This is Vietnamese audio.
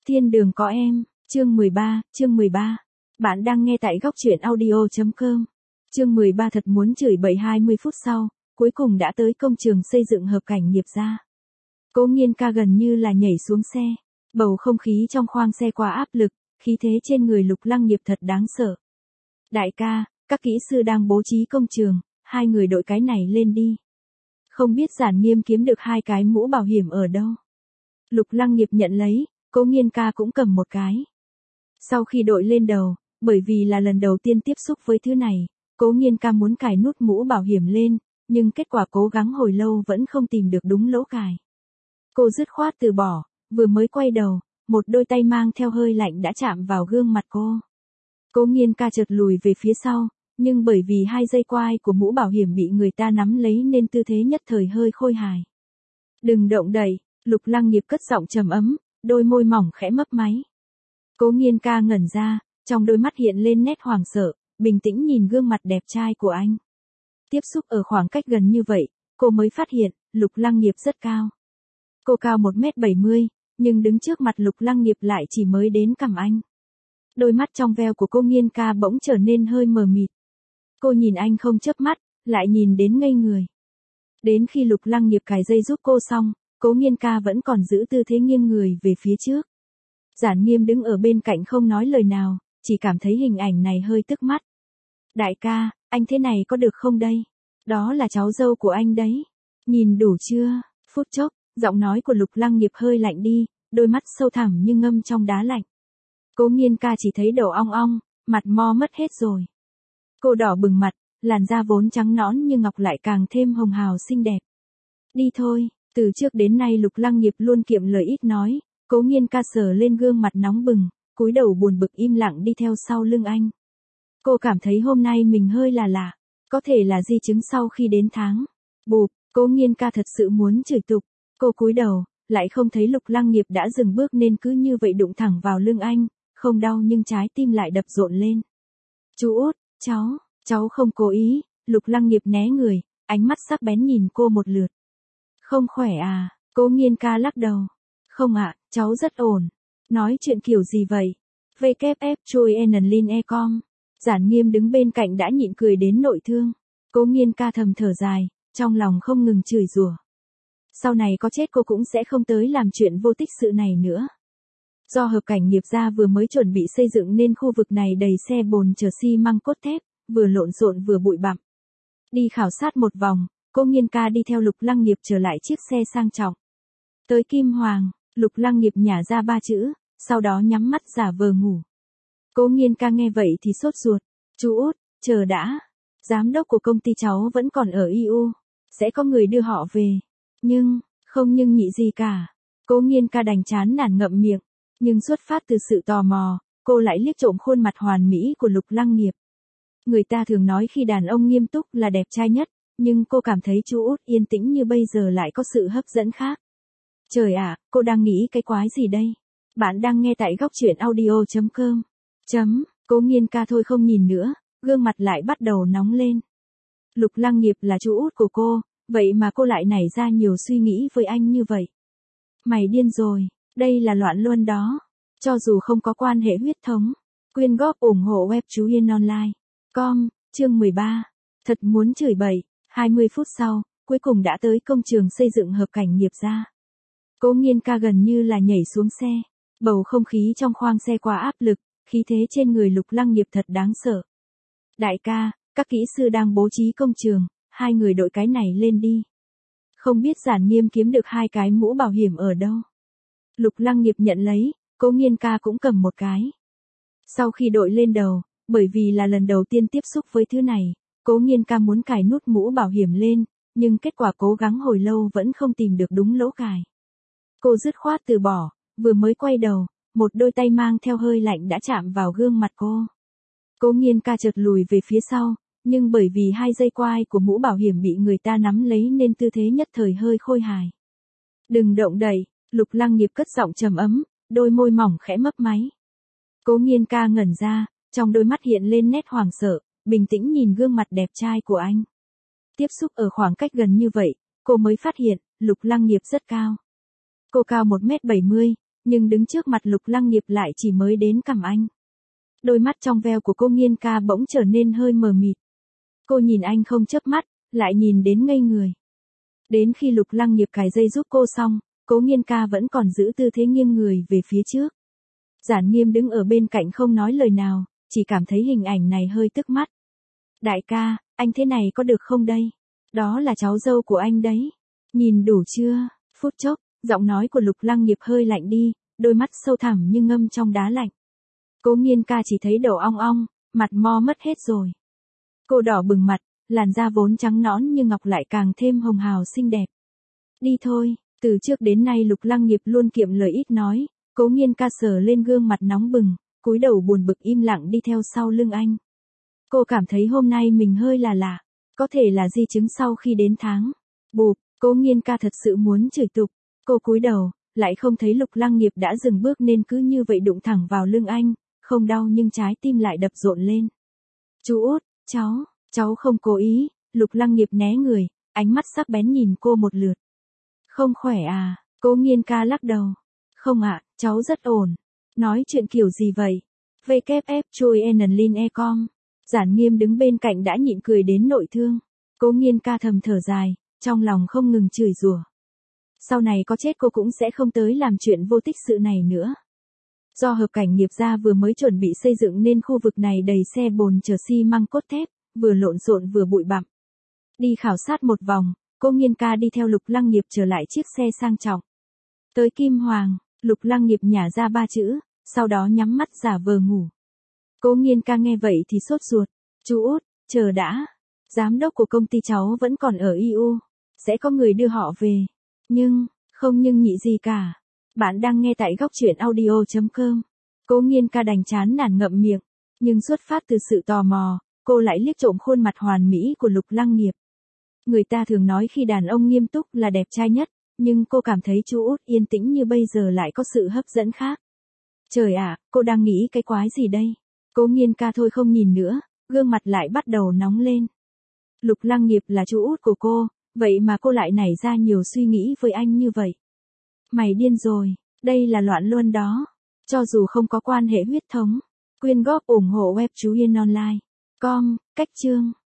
Thiên đường có em, chương 13. Bạn đang nghe tại góc truyện audio.com. Chương 13 thật muốn chửi bậy 20 phút sau, cuối cùng đã tới công trường xây dựng hợp cảnh nghiệp gia. Cố Nghiên ca gần như là nhảy xuống xe, bầu không khí trong khoang xe quá áp lực, khí thế trên người Lục Lăng Nghiệp thật đáng sợ. Đại ca, các kỹ sư đang bố trí công trường, hai người đội cái này lên đi. Không biết Giản Nghiêm kiếm được hai cái mũ bảo hiểm ở đâu. Lục Lăng Nghiệp nhận lấy, Cố Nghiên ca cũng cầm một cái. Sau khi đội lên đầu, bởi vì là lần đầu tiên tiếp xúc với thứ này, Cố Nghiên ca muốn cài nút mũ bảo hiểm lên, nhưng kết quả cố gắng hồi lâu vẫn không tìm được đúng lỗ cài. Cô dứt khoát từ bỏ, vừa mới quay đầu, một đôi tay mang theo hơi lạnh đã chạm vào gương mặt cô. Cố Nghiên ca chợt lùi về phía sau, nhưng bởi vì hai dây quai của mũ bảo hiểm bị người ta nắm lấy nên tư thế nhất thời hơi khôi hài. Đừng động đậy, Lục Lăng Nghiệp cất giọng trầm ấm, đôi môi mỏng khẽ mấp máy. Cố Nghiên ca ngẩn ra, trong đôi mắt hiện lên nét hoảng sợ, bình tĩnh nhìn gương mặt đẹp trai của anh. Tiếp xúc ở khoảng cách gần như vậy, cô mới phát hiện, Lục Lăng Nghiệp rất cao. Cô cao 1m70, nhưng đứng trước mặt Lục Lăng Nghiệp lại chỉ mới đến cằm anh. Đôi mắt trong veo của cô Nghiên ca bỗng trở nên hơi mờ mịt. Cô nhìn anh không chớp mắt, lại nhìn đến ngây người. Đến khi Lục Lăng Nghiệp cài dây giúp cô xong, Cố Nghiên ca vẫn còn giữ tư thế nghiêng người về phía trước. Giản Nghiêm đứng ở bên cạnh không nói lời nào, chỉ cảm thấy hình ảnh này hơi tức mắt. Đại ca, anh thế này có được không đây? Đó là cháu dâu của anh đấy. Nhìn đủ chưa? Phút chốc, giọng nói của Lục Lăng Nghiệp hơi lạnh đi, đôi mắt sâu thẳm như ngâm trong đá lạnh. Cố Nghiên ca chỉ thấy đầu ong ong, mặt mo mất hết rồi. Cô đỏ bừng mặt, làn da vốn trắng nõn như ngọc lại càng thêm hồng hào xinh đẹp. Đi thôi, từ trước đến nay Lục Lăng Nghiệp luôn kiệm lời ít nói, Cố Nghiên ca sờ lên gương mặt nóng bừng, cúi đầu buồn bực im lặng đi theo sau lưng anh. Cô cảm thấy hôm nay mình hơi là lạ, có thể là di chứng sau khi đến tháng. Bụp, Cố Nghiên ca thật sự muốn chửi tục, cô cúi đầu, lại không thấy Lục Lăng Nghiệp đã dừng bước nên cứ như vậy đụng thẳng vào lưng anh, không đau nhưng trái tim lại đập rộn lên. Chú út, cháu không cố ý, Lục Lăng Nghiệp né người, ánh mắt sắc bén nhìn cô một lượt. Không khỏe à, Cố Nghiên ca lắc đầu. Không ạ, cháu rất ổn. Nói chuyện kiểu gì vậy? WF chui enlin.com. Giản Nghiêm đứng bên cạnh đã nhịn cười đến nội thương. Cố Nghiên ca thầm thở dài, trong lòng không ngừng chửi rủa. Sau này có chết cô cũng sẽ không tới làm chuyện vô tích sự này nữa. Do hợp cảnh nghiệp gia vừa mới chuẩn bị xây dựng nên khu vực này đầy xe bồn chở xi măng cốt thép, vừa lộn xộn vừa bụi bặm. Đi khảo sát một vòng, Cố Nghiên ca đi theo Lục Lăng Nghiệp trở lại chiếc xe sang trọng. Tới Kim Hoàng, Lục Lăng Nghiệp nhả ra 3 chữ, sau đó nhắm mắt giả vờ ngủ. Cố Nghiên ca nghe vậy thì sốt ruột. Chú út, chờ đã. Giám đốc của công ty cháu vẫn còn ở IU. Sẽ có người đưa họ về. Không nhưng nhị gì cả. Cố Nghiên ca đành chán nản ngậm miệng. Nhưng xuất phát từ sự tò mò, cô lại liếc trộm khuôn mặt hoàn mỹ của Lục Lăng Nghiệp. Người ta thường nói khi đàn ông nghiêm túc là đẹp trai nhất, nhưng cô cảm thấy chú út yên tĩnh như bây giờ lại có sự hấp dẫn khác. Trời ạ, cô đang nghĩ cái quái gì đây? Bạn đang nghe tại góc truyện audio.com. Cố Nghiên ca thôi không nhìn nữa, gương mặt lại bắt đầu nóng lên. Lục Lăng Nghiệp là chú út của cô, vậy mà cô lại nảy ra nhiều suy nghĩ với anh như vậy. Mày điên rồi, đây là loạn luân đó. Cho dù không có quan hệ huyết thống, quyên góp ủng hộ web chú Yên Online. Chương 13. Thật muốn chửi bậy, 20 phút sau, cuối cùng đã tới công trường xây dựng hợp cảnh nghiệp gia. Cố Nghiên ca gần như là nhảy xuống xe, bầu không khí trong khoang xe quá áp lực, khí thế trên người Lục Lăng Nghiệp thật đáng sợ. Đại ca, các kỹ sư đang bố trí công trường, hai người đội cái này lên đi. Không biết Giản Nghiêm kiếm được hai cái mũ bảo hiểm ở đâu. Lục Lăng Nghiệp nhận lấy, Cố Nghiên ca cũng cầm một cái. Sau khi đội lên đầu, bởi vì là lần đầu tiên tiếp xúc với thứ này, Cố Nghiên ca muốn cài nút mũ bảo hiểm lên, nhưng kết quả cố gắng hồi lâu vẫn không tìm được đúng lỗ cài. Cô dứt khoát từ bỏ, vừa mới quay đầu, một đôi tay mang theo hơi lạnh đã chạm vào gương mặt cô. Cố Nghiên ca chợt lùi về phía sau, nhưng bởi vì hai dây quai của mũ bảo hiểm bị người ta nắm lấy nên tư thế nhất thời hơi khôi hài. Đừng động đậy, Lục Lăng Nghiệp cất giọng trầm ấm, đôi môi mỏng khẽ mấp máy. Cố Nghiên ca ngẩn ra, trong đôi mắt hiện lên nét hoảng sợ, bình tĩnh nhìn gương mặt đẹp trai của anh. Tiếp xúc ở khoảng cách gần như vậy, cô mới phát hiện, Lục Lăng Nghiệp rất cao. Cô cao 1m70, Nhưng đứng trước mặt Lục Lăng Nghiệp lại chỉ mới đến cằm anh. Đôi mắt trong veo của cô Nghiên Ca bỗng trở nên hơi mờ mịt. Cô nhìn anh không chớp mắt, lại nhìn đến ngây người. Đến khi Lục Lăng Nghiệp cài dây giúp cô xong, Cố Nghiên Ca vẫn còn giữ tư thế nghiêng người về phía trước. Giản Nghiêm đứng ở bên cạnh không nói lời nào, chỉ cảm thấy hình ảnh này hơi tức mắt. Đại ca, anh thế này có được không đây? Đó là cháu dâu của anh đấy. Nhìn đủ chưa? Phút chốc, giọng nói của Lục Lăng Nghiệp hơi lạnh đi, đôi mắt sâu thẳm như ngâm trong đá lạnh. Cố Nghiên Ca chỉ thấy đầu ong ong, mặt mo mất hết rồi. Cô đỏ bừng mặt, làn da vốn trắng nõn như ngọc lại càng thêm hồng hào xinh đẹp. Đi thôi, từ trước đến nay Lục Lăng Nghiệp luôn kiệm lời ít nói, Cố Nghiên Ca sờ lên gương mặt nóng bừng, cúi đầu buồn bực im lặng đi theo sau lưng anh. Cô cảm thấy hôm nay mình hơi là lạ, có thể là di chứng sau khi đến tháng. Bụp, Cố Nghiên Ca thật sự muốn chửi tục, cô cúi đầu, lại không thấy Lục Lăng Nghiệp đã dừng bước nên cứ như vậy đụng thẳng vào lưng anh, không đau nhưng trái tim lại đập rộn lên. Chú Út, cháu không cố ý, Lục Lăng Nghiệp né người, ánh mắt sắc bén nhìn cô một lượt. Không khỏe à, Cố Nghiên Ca lắc đầu. Không ạ, cháu rất ổn. Nói chuyện kiểu gì vậy? WF chui enlin.com. Giản Nghiêm đứng bên cạnh đã nhịn cười đến nội thương. Cố Nghiên Ca thầm thở dài, trong lòng không ngừng chửi rủa. Sau này có chết cô cũng sẽ không tới làm chuyện vô tích sự này nữa. Do hợp cảnh Nghiệp gia vừa mới chuẩn bị xây dựng nên khu vực này đầy xe bồn chở xi măng cốt thép, vừa lộn xộn vừa bụi bặm. Đi khảo sát một vòng, Cố Nghiên Ca đi theo Lục Lăng Nghiệp trở lại chiếc xe sang trọng. Tới Kim Hoàng, Lục Lăng Nghiệp nhả ra 3 chữ, sau đó nhắm mắt giả vờ ngủ. Cố Nghiên Ca nghe vậy thì sốt ruột. Chú Út, chờ đã. Giám đốc của công ty cháu vẫn còn ở IU. Sẽ có người đưa họ về. Không nhưng nhị gì cả. Bạn đang nghe tại góc truyện audio.com. Cố Nghiên Ca đành chán nản ngậm miệng. Nhưng xuất phát từ sự tò mò, cô lại liếc trộm khuôn mặt hoàn mỹ của Lục Lăng Nghiệp. Người ta thường nói khi đàn ông nghiêm túc là đẹp trai nhất, nhưng cô cảm thấy chú Út yên tĩnh như bây giờ lại có sự hấp dẫn khác. Trời ạ, cô đang nghĩ cái quái gì đây? Cố Nghiên Ca thôi không nhìn nữa, gương mặt lại bắt đầu nóng lên. Lục Lăng Nghiệp là chú Út của cô, vậy mà cô lại nảy ra nhiều suy nghĩ với anh như vậy. Mày điên rồi, đây là loạn luân đó. Cho dù không có quan hệ huyết thống, quyên góp ủng hộ web chú Yên Online. Com, cách chương.